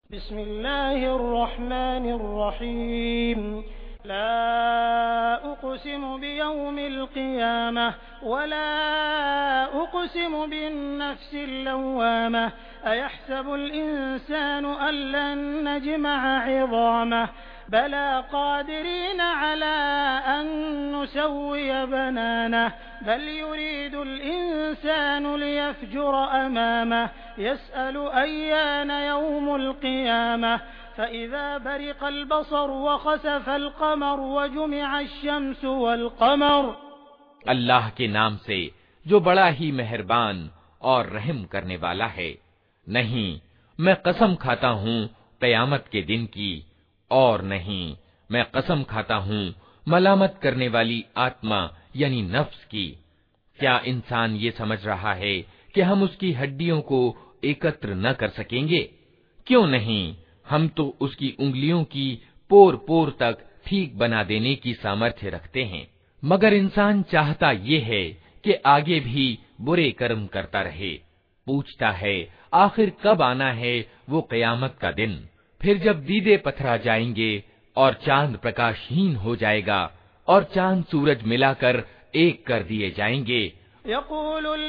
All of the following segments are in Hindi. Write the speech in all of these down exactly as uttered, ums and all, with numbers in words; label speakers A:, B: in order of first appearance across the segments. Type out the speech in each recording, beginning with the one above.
A: बिस्मिल्लाहिर्रहमानिर्रहीम। ला उक़सिमु बियौमिल क़ियामह वला उक़सिमु बिन्नफ्सिल लव्वामह अयहसबुल इंसानु अल्लन नजमअ इज़ामह बला क़ादिरीन अला अन नुसव्विय बनानह बल युरीदुल इंसानु लियफ़्जुर अमामह यसअलु अय्यान यौमुल क़ियामह फ़इज़ा बरिक़ल बसर वख़सफ़ल क़मर वजुमिअश शम्सु वल क़मर।
B: अल्लाह के नाम से जो बड़ा ही मेहरबान और रहम करने वाला है। नहीं, मैं कसम खाता हूँ क़यामत के दिन की, और नहीं मैं कसम खाता हूँ मलामत करने वाली आत्मा यानी नफ्स की। क्या इंसान ये समझ रहा है कि हम उसकी हड्डियों को एकत्र न कर सकेंगे? क्यों नहीं, हम तो उसकी उंगलियों की पोर पोर तक ठीक बना देने की सामर्थ्य रखते हैं। मगर इंसान चाहता ये है कि आगे भी बुरे कर्म करता रहे। पूछता है आखिर कब आना है वो क़यामत का दिन। फिर जब दीदे पथरा जाएंगे और चांद प्रकाशहीन हो जाएगा और चांद सूरज मिलाकर एक कर दिए जाएंगे।
A: यक़ूलुल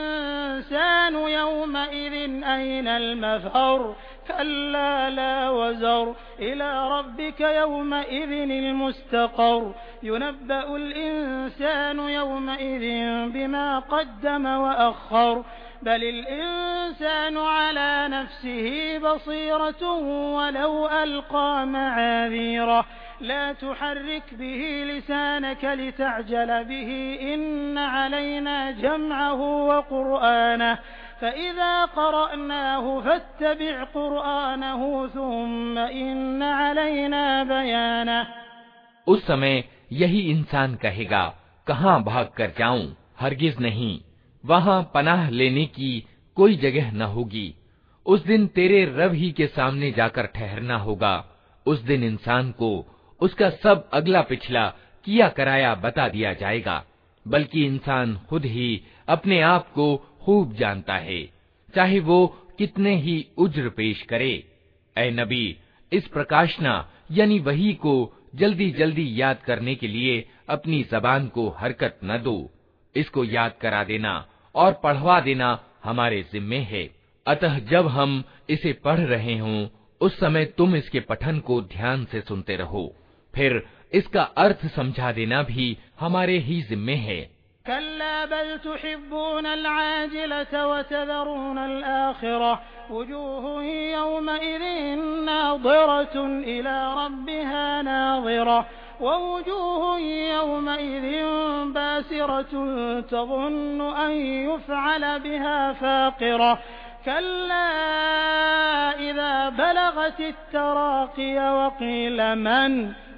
A: इंसानु यौमइज़िन ऐनल मफ़र कल्ला ला वज़र इला रब्बिका यौमइज़िनिल मुस्तक़र युनब्बउल इंसानु यौमइज़िन बिमा क़द्दम व अख़्ख़र बलिल इंसानु अला नफ़्सिही बसीरतुन वलौ अलक़ा मआज़ीरह ला तुहर्रिक बिही लिसानक लितअजल बिही इन्न अलैना जमअहु व क़ुरआनह फ़इज़ा क़रअनाहु फ़त्तबिअ क़ुरआनहु थुम्म इन्न अलैना बयानह।
B: उस समय यही इंसान कहेगा कहाँ भाग कर जाऊं? हरगिज नहीं, वहाँ पनाह लेने की कोई जगह न होगी। उस दिन तेरे रब ही के सामने जाकर ठहरना होगा। उस दिन इंसान को उसका सब अगला पिछला किया कराया बता दिया जाएगा। बल्कि इंसान खुद ही अपने आप को खूब जानता है, चाहे वो कितने ही उज्र पेश करे। ऐ नबी, इस प्रकाशना यानी वही को जल्दी जल्दी याद करने के लिए अपनी जबान को हरकत न दो। इसको याद करा देना और पढ़वा देना हमारे जिम्मे है। अतः जब हम इसे पढ़ रहे हों उस समय तुम इसके पठन को ध्यान से सुनते रहो। फिर इसका अर्थ समझा देना भी हमारे ही जिम्मे है।
A: कल्ला बल तुहिब्बूनल आजिलत व तज़रूनल आखिरह वुजूहुन यौमइज़िन नाज़िरतुन इला रब्बिहा नाज़िरह ववुजूहुन यौमइज़िन बासिरतुन तज़ुन्नु अन युफ़अल बिहा फाक़िरह कल्ला इज़ा बलगतित तराक़िय वक़ील मन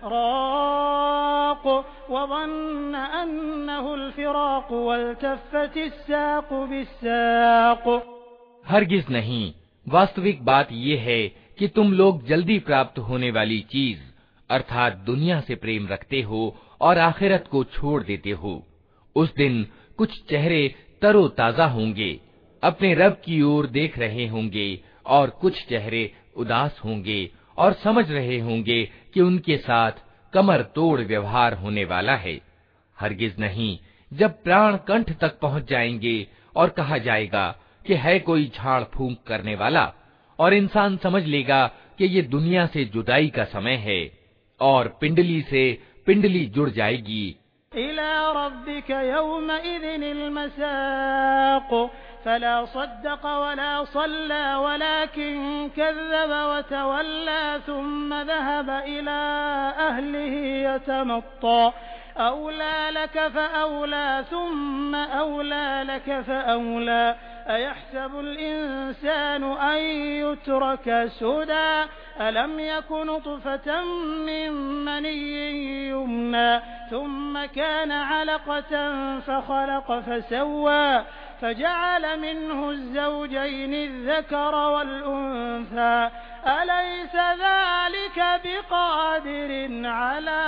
A: राक़ वज़न्न अन्नहुल फ़िराक़ वल्तफ़्फ़तिस साक़ बिस्साक़।
B: हरगिज नहीं, वास्तविक बात ये है कि तुम लोग जल्दी प्राप्त होने वाली चीज अर्थात दुनिया से प्रेम रखते हो और आखिरत को छोड़ देते हो। उस दिन कुछ चेहरे तरोताजा होंगे, अपने रब की ओर देख रहे होंगे, और कुछ चेहरे उदास होंगे और समझ रहे होंगे कि उनके साथ कमर तोड़ व्यवहार होने वाला है। हरगिज नहीं, जब प्राण कंठ तक पहुंच जाएंगे और कहा जाएगा कि है कोई झाड़ फूंक करने वाला, और इंसान समझ लेगा कि ये दुनिया से जुदाई का समय है, और पिंडली से पिंडली जुड़ जाएगी।
A: इला रब्बिका यौमइज़िनिल मसाक़ फला सद्दक़ वला सल्ला वलाकिन कज़्ज़ब वतवल्ला थुम्म ज़हब इला अहलिही यतमत्ता औला लक फ़अौला थुम्म औला लक फ़अौला अयहसबुल इंसानु अन युत्रक सुदा अलम यकु नुत्फ़तन मिन मनिय्यिन युम्ना थुम्म कान अलक़तन फ़ख़लक़ फ़सव्वा فجعل منه الزوجين الذكر والأنثى أليس ذلك بقادر على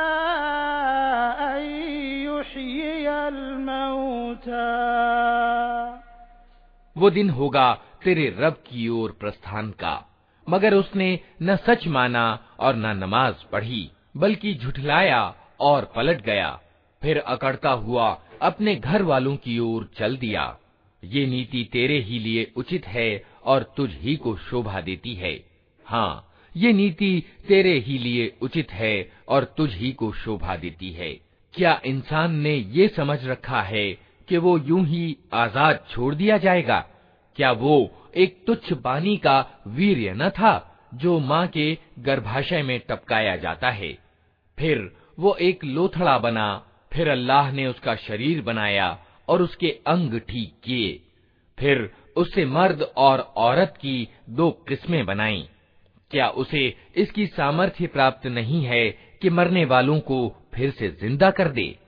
A: أن يحيي الموتى।
B: वो दिन होगा तेरे रब की ओर प्रस्थान का, मगर उसने न सच माना और न नमाज पढ़ी, बल्कि झुठलाया और पलट गया, फिर अकड़ता हुआ अपने घर वालों की ओर चल दिया। ये नीति तेरे ही लिए उचित है और तुझ ही को शोभा देती है। हाँ, ये नीति तेरे ही लिए उचित है और तुझ ही को शोभा देती है। क्या इंसान ने ये समझ रखा है कि वो यूं ही आजाद छोड़ दिया जाएगा? क्या वो एक तुच्छ पानी का वीर्य न था जो माँ के गर्भाशय में टपकाया जाता है? फिर वो एक लोथड़ा बना, फिर अल्लाह ने उसका शरीर बनाया और उसके अंग ठीक किए, फिर उससे मर्द और औरत की दो किस्में बनाई। क्या उसे इसकी सामर्थ्य प्राप्त नहीं है कि मरने वालों को फिर से जिंदा कर दे?